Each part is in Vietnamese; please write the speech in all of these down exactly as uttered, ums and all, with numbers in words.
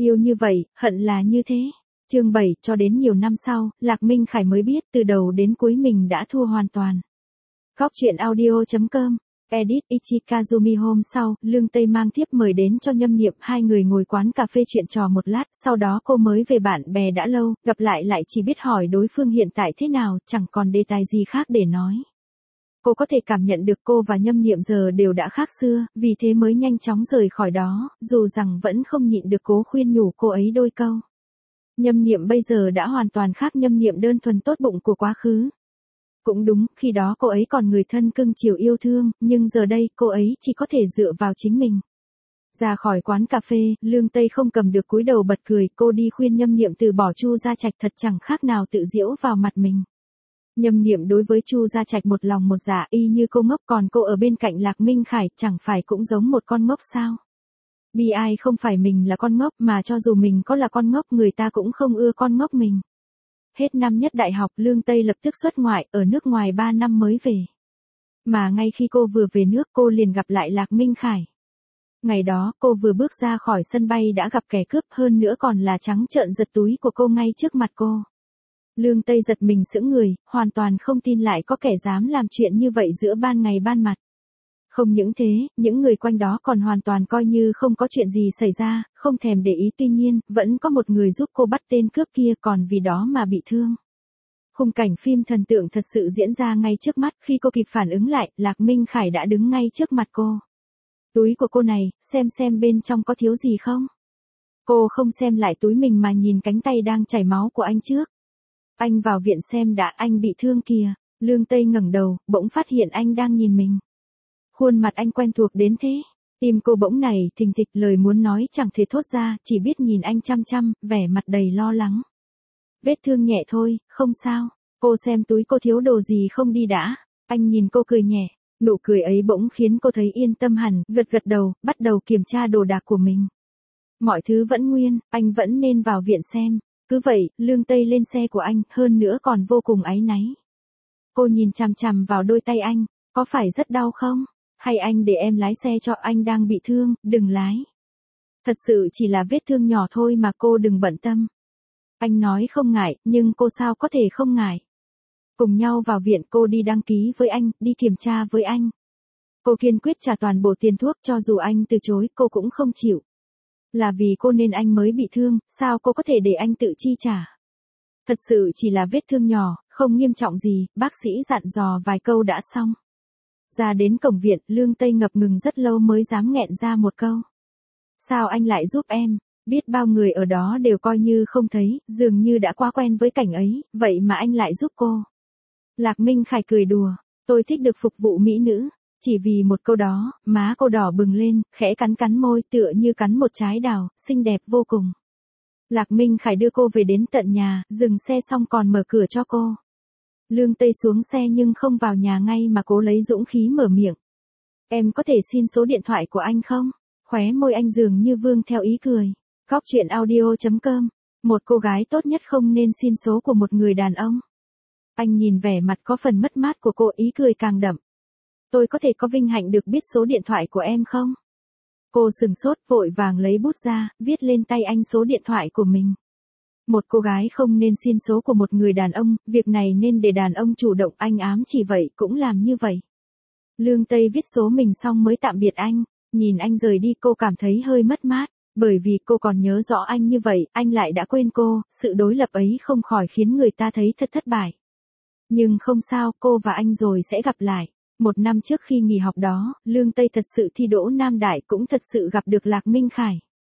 Yêu như vậy, hận là như thế. Chương bảy, cho đến nhiều năm sau, Lạc Minh Khải mới biết từ đầu đến cuối mình đã thua hoàn toàn. Góc truyện audio chấm com, edit Ichikazumi. Hôm sau, Lương Tây mang thiếp mời đến cho Nhâm Niệm, hai người ngồi quán cà phê chuyện trò một lát, sau đó cô mới về bạn bè đã lâu, gặp lại lại chỉ biết hỏi đối phương hiện tại thế nào, chẳng còn đề tài gì khác để nói. Cô có thể cảm nhận được cô và Nhâm Niệm giờ đều đã khác xưa, vì thế mới nhanh chóng rời khỏi đó, dù rằng vẫn không nhịn được cố khuyên nhủ cô ấy đôi câu. Nhâm Niệm bây giờ đã hoàn toàn khác Nhâm Niệm đơn thuần tốt bụng của quá khứ. Cũng đúng, khi đó cô ấy còn người thân cưng chiều yêu thương, nhưng giờ đây cô ấy chỉ có thể dựa vào chính mình. Ra khỏi quán cà phê, Lương Tây không cầm được cúi đầu bật cười, cô đi khuyên Nhâm Niệm từ bỏ Chu Gia Trạch thật chẳng khác nào tự giễu vào mặt mình. Nhâm Niệm đối với Chu Gia Trạch một lòng một dạ y như cô ngốc, còn cô ở bên cạnh Lạc Minh Khải chẳng phải cũng giống một con ngốc sao? Bi ai không phải mình là con ngốc, mà cho dù mình có là con ngốc người ta cũng không ưa con ngốc mình. Hết năm nhất đại học, Lương Tây lập tức xuất ngoại, ở nước ngoài ba năm mới về. Mà ngay khi cô vừa về nước cô liền gặp lại Lạc Minh Khải. Ngày đó, cô vừa bước ra khỏi sân bay đã gặp kẻ cướp, hơn nữa còn là trắng trợn giật túi của cô ngay trước mặt cô. Lương Tây giật mình sững người, hoàn toàn không tin lại có kẻ dám làm chuyện như vậy giữa ban ngày ban mặt. Không những thế, những người quanh đó còn hoàn toàn coi như không có chuyện gì xảy ra, không thèm để ý, tuy nhiên, vẫn có một người giúp cô bắt tên cướp kia còn vì đó mà bị thương. Khung cảnh phim thần tượng thật sự diễn ra ngay trước mắt, khi cô kịp phản ứng lại, Lạc Minh Khải đã đứng ngay trước mặt cô. Túi của cô này, xem xem bên trong có thiếu gì không? Cô không xem lại túi mình mà nhìn cánh tay đang chảy máu của anh trước. Anh vào viện xem đã, anh bị thương kìa. Lương Tây ngẩng đầu, bỗng phát hiện anh đang nhìn mình. Khuôn mặt anh quen thuộc đến thế. Tim cô bỗng này thình thịch, lời muốn nói chẳng thể thốt ra, chỉ biết nhìn anh chăm chăm, vẻ mặt đầy lo lắng. Vết thương nhẹ thôi, không sao. Cô xem túi cô thiếu đồ gì không đi đã. Anh nhìn cô cười nhẹ, nụ cười ấy bỗng khiến cô thấy yên tâm hẳn, gật gật đầu, bắt đầu kiểm tra đồ đạc của mình. Mọi thứ vẫn nguyên, anh vẫn nên vào viện xem. Cứ vậy, Lương Tây lên xe của anh, hơn nữa còn vô cùng áy náy. Cô nhìn chằm chằm vào đôi tay anh, có phải rất đau không? Hay anh để em lái xe cho, anh đang bị thương, đừng lái. Thật sự chỉ là vết thương nhỏ thôi mà cô đừng bận tâm. Anh nói không ngại, nhưng cô sao có thể không ngại. Cùng nhau vào viện, cô đi đăng ký với anh, đi kiểm tra với anh. Cô kiên quyết trả toàn bộ tiền thuốc, cho dù anh từ chối, cô cũng không chịu. Là vì cô nên anh mới bị thương, sao cô có thể để anh tự chi trả. Thật sự chỉ là vết thương nhỏ, không nghiêm trọng gì, bác sĩ dặn dò vài câu đã xong. Ra đến cổng viện, Lương Tây ngập ngừng rất lâu mới dám nghẹn ra một câu. Sao anh lại giúp em? Biết bao người ở đó đều coi như không thấy, dường như đã quá quen với cảnh ấy, vậy mà anh lại giúp cô. Lạc Minh Khải cười đùa, tôi thích được phục vụ mỹ nữ. Chỉ vì một câu đó, má cô đỏ bừng lên, khẽ cắn cắn môi, tựa như cắn một trái đào, xinh đẹp vô cùng. Lạc Minh Khải đưa cô về đến tận nhà, dừng xe xong còn mở cửa cho cô. Lương Tây xuống xe nhưng không vào nhà ngay mà cố lấy dũng khí mở miệng. Em có thể xin số điện thoại của anh không? Khóe môi anh dường như vương theo ý cười. Góc truyện audio chấm com, một cô gái tốt nhất không nên xin số của một người đàn ông. Anh nhìn vẻ mặt có phần mất mát của cô, ý cười càng đậm. Tôi có thể có vinh hạnh được biết số điện thoại của em không? Cô sừng sốt, vội vàng lấy bút ra, viết lên tay anh số điện thoại của mình. Một cô gái không nên xin số của một người đàn ông, việc này nên để đàn ông chủ động, anh ám chỉ vậy cũng làm như vậy. Lương Tây viết số mình xong mới tạm biệt anh, nhìn anh rời đi cô cảm thấy hơi mất mát, bởi vì cô còn nhớ rõ anh như vậy, anh lại đã quên cô, sự đối lập ấy không khỏi khiến người ta thấy thật thất bại. Nhưng không sao, cô và anh rồi sẽ gặp lại. Một năm trước khi nghỉ học đó, Lương Tây thật sự thi đỗ Nam Đại, cũng thật sự gặp được Lạc Minh Khải.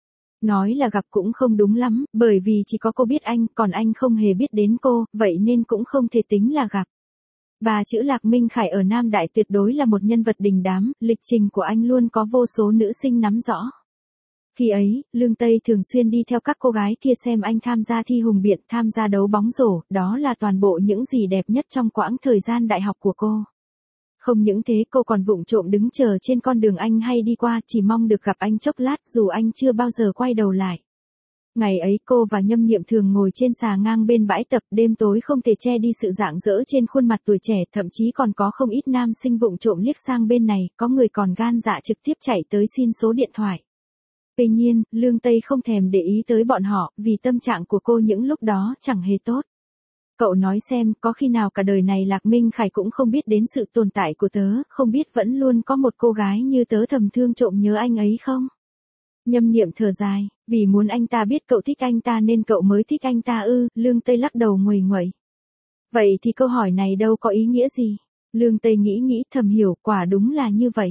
Nói là gặp cũng không đúng lắm, bởi vì chỉ có cô biết anh, còn anh không hề biết đến cô, vậy nên cũng không thể tính là gặp. Ba chữ Lạc Minh Khải ở Nam Đại tuyệt đối là một nhân vật đình đám, lịch trình của anh luôn có vô số nữ sinh nắm rõ. Khi ấy, Lương Tây thường xuyên đi theo các cô gái kia xem anh tham gia thi hùng biện, tham gia đấu bóng rổ, đó là toàn bộ những gì đẹp nhất trong quãng thời gian đại học của cô. Không những thế cô còn vụng trộm đứng chờ trên con đường anh hay đi qua, chỉ mong được gặp anh chốc lát dù anh chưa bao giờ quay đầu lại. Ngày ấy cô và Nhâm Niệm thường ngồi trên xà ngang bên bãi tập, đêm tối không thể che đi sự rạng rỡ trên khuôn mặt tuổi trẻ, thậm chí còn có không ít nam sinh vụng trộm liếc sang bên này, có người còn gan dạ trực tiếp chạy tới xin số điện thoại. Tuy nhiên, Lương Tây không thèm để ý tới bọn họ, vì tâm trạng của cô những lúc đó chẳng hề tốt. Cậu nói xem, có khi nào cả đời này Lạc Minh Khải cũng không biết đến sự tồn tại của tớ, không biết vẫn luôn có một cô gái như tớ thầm thương trộm nhớ anh ấy không? Nhâm Niệm thở dài, vì muốn anh ta biết cậu thích anh ta nên cậu mới thích anh ta ư, Lương Tây lắc đầu nguầy nguậy. Vậy thì câu hỏi này đâu có ý nghĩa gì? Lương Tây nghĩ nghĩ thầm hiểu, quả đúng là như vậy.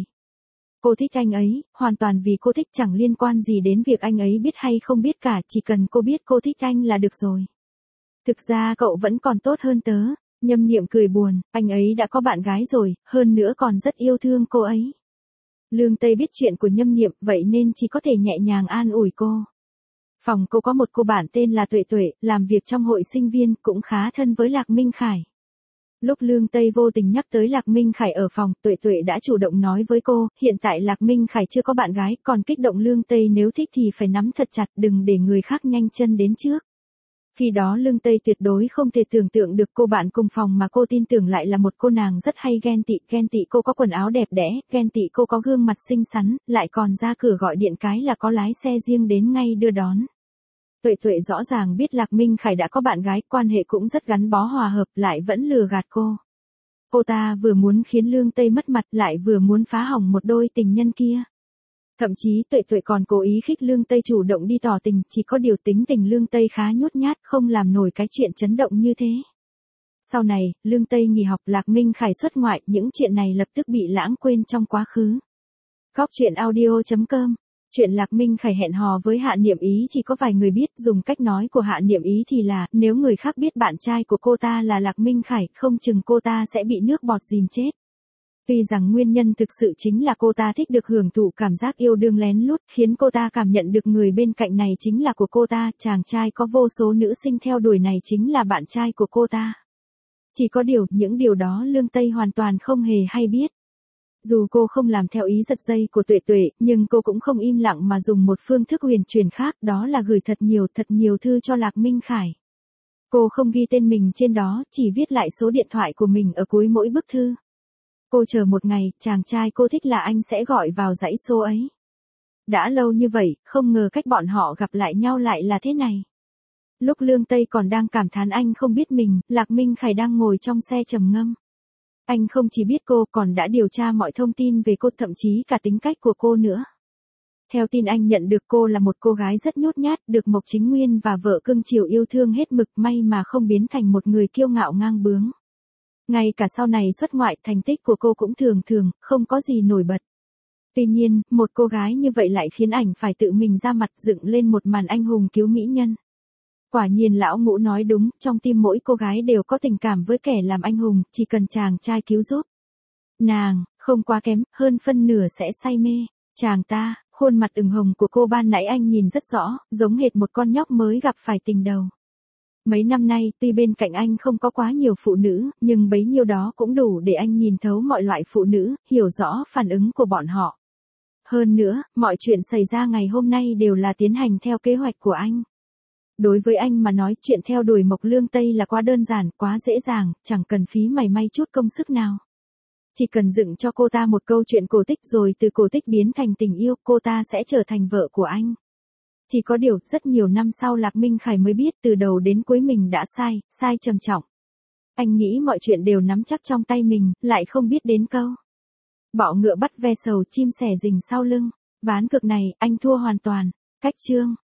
Cô thích anh ấy, hoàn toàn vì cô thích, chẳng liên quan gì đến việc anh ấy biết hay không biết cả, chỉ cần cô biết cô thích anh là được rồi. Thực ra cậu vẫn còn tốt hơn tớ. Nhâm Niệm cười buồn, anh ấy đã có bạn gái rồi, hơn nữa còn rất yêu thương cô ấy. Lương Tây biết chuyện của Nhâm Niệm, vậy nên chỉ có thể nhẹ nhàng an ủi cô. Phòng cô có một cô bạn tên là Tuệ Tuệ, làm việc trong hội sinh viên, cũng khá thân với Lạc Minh Khải. Lúc Lương Tây vô tình nhắc tới Lạc Minh Khải ở phòng, Tuệ Tuệ đã chủ động nói với cô, hiện tại Lạc Minh Khải chưa có bạn gái, còn kích động Lương Tây nếu thích thì phải nắm thật chặt, đừng để người khác nhanh chân đến trước. Khi đó Lương Tây tuyệt đối không thể tưởng tượng được cô bạn cùng phòng mà cô tin tưởng lại là một cô nàng rất hay ghen tị, ghen tị cô có quần áo đẹp đẽ, ghen tị cô có gương mặt xinh xắn, lại còn ra cửa gọi điện cái là có lái xe riêng đến ngay đưa đón. Tuệ Tuệ rõ ràng biết Lạc Minh Khải đã có bạn gái, quan hệ cũng rất gắn bó hòa hợp, lại vẫn lừa gạt cô. Cô ta vừa muốn khiến Lương Tây mất mặt, lại vừa muốn phá hỏng một đôi tình nhân kia. Thậm chí Tuệ Tuệ còn cố ý khích Lương Tây chủ động đi tỏ tình, chỉ có điều tính tình Lương Tây khá nhút nhát, không làm nổi cái chuyện chấn động như thế. Sau này, Lương Tây nghỉ học, Lạc Minh Khải xuất ngoại, những chuyện này lập tức bị lãng quên trong quá khứ. Góc truyện audio chấm com. Chuyện Lạc Minh Khải hẹn hò với Hạ Niệm Ý chỉ có vài người biết, dùng cách nói của Hạ Niệm Ý thì là, nếu người khác biết bạn trai của cô ta là Lạc Minh Khải, không chừng cô ta sẽ bị nước bọt dìm chết. Tuy rằng nguyên nhân thực sự chính là cô ta thích được hưởng thụ cảm giác yêu đương lén lút, khiến cô ta cảm nhận được người bên cạnh này chính là của cô ta, chàng trai có vô số nữ sinh theo đuổi này chính là bạn trai của cô ta. Chỉ có điều, những điều đó Lương Tây hoàn toàn không hề hay biết. Dù cô không làm theo ý giật dây của Tuệ Tuệ, nhưng cô cũng không im lặng mà dùng một phương thức huyền truyền khác, đó là gửi thật nhiều thật nhiều thư cho Lạc Minh Khải. Cô không ghi tên mình trên đó, chỉ viết lại số điện thoại của mình ở cuối mỗi bức thư. Cô chờ một ngày, chàng trai cô thích là anh sẽ gọi vào dãy số ấy. Đã lâu như vậy, không ngờ cách bọn họ gặp lại nhau lại là thế này. Lúc Lương Tây còn đang cảm thán anh không biết mình, Lạc Minh Khải đang ngồi trong xe trầm ngâm. Anh không chỉ biết cô còn đã điều tra mọi thông tin về cô, thậm chí cả tính cách của cô nữa. Theo tin anh nhận được, cô là một cô gái rất nhút nhát, được Mộc Chính Nguyên và vợ cưng chiều yêu thương hết mực, may mà không biến thành một người kiêu ngạo ngang bướng. Ngay cả sau này xuất ngoại, thành tích của cô cũng thường thường, không có gì nổi bật. Tuy nhiên, một cô gái như vậy lại khiến ảnh phải tự mình ra mặt dựng lên một màn anh hùng cứu mỹ nhân. Quả nhiên lão Ngũ nói đúng, trong tim mỗi cô gái đều có tình cảm với kẻ làm anh hùng, chỉ cần chàng trai cứu giúp. Nàng, không quá kém, hơn phân nửa sẽ say mê. Chàng ta, khuôn mặt ửng hồng của cô ban nãy anh nhìn rất rõ, giống hệt một con nhóc mới gặp phải tình đầu. Mấy năm nay, tuy bên cạnh anh không có quá nhiều phụ nữ, nhưng bấy nhiêu đó cũng đủ để anh nhìn thấu mọi loại phụ nữ, hiểu rõ phản ứng của bọn họ. Hơn nữa, mọi chuyện xảy ra ngày hôm nay đều là tiến hành theo kế hoạch của anh. Đối với anh mà nói, chuyện theo đuổi Mộc Lương Tây là quá đơn giản, quá dễ dàng, chẳng cần phí mảy may chút công sức nào. Chỉ cần dựng cho cô ta một câu chuyện cổ tích rồi từ cổ tích biến thành tình yêu, cô ta sẽ trở thành vợ của anh. Chỉ có điều, rất nhiều năm sau Lạc Minh Khải mới biết từ đầu đến cuối mình đã sai, sai trầm trọng. Anh nghĩ mọi chuyện đều nắm chắc trong tay mình, lại không biết đến câu bọ ngựa bắt ve sầu, chim sẻ rình sau lưng. Ván cược này, anh thua hoàn toàn. Cách chương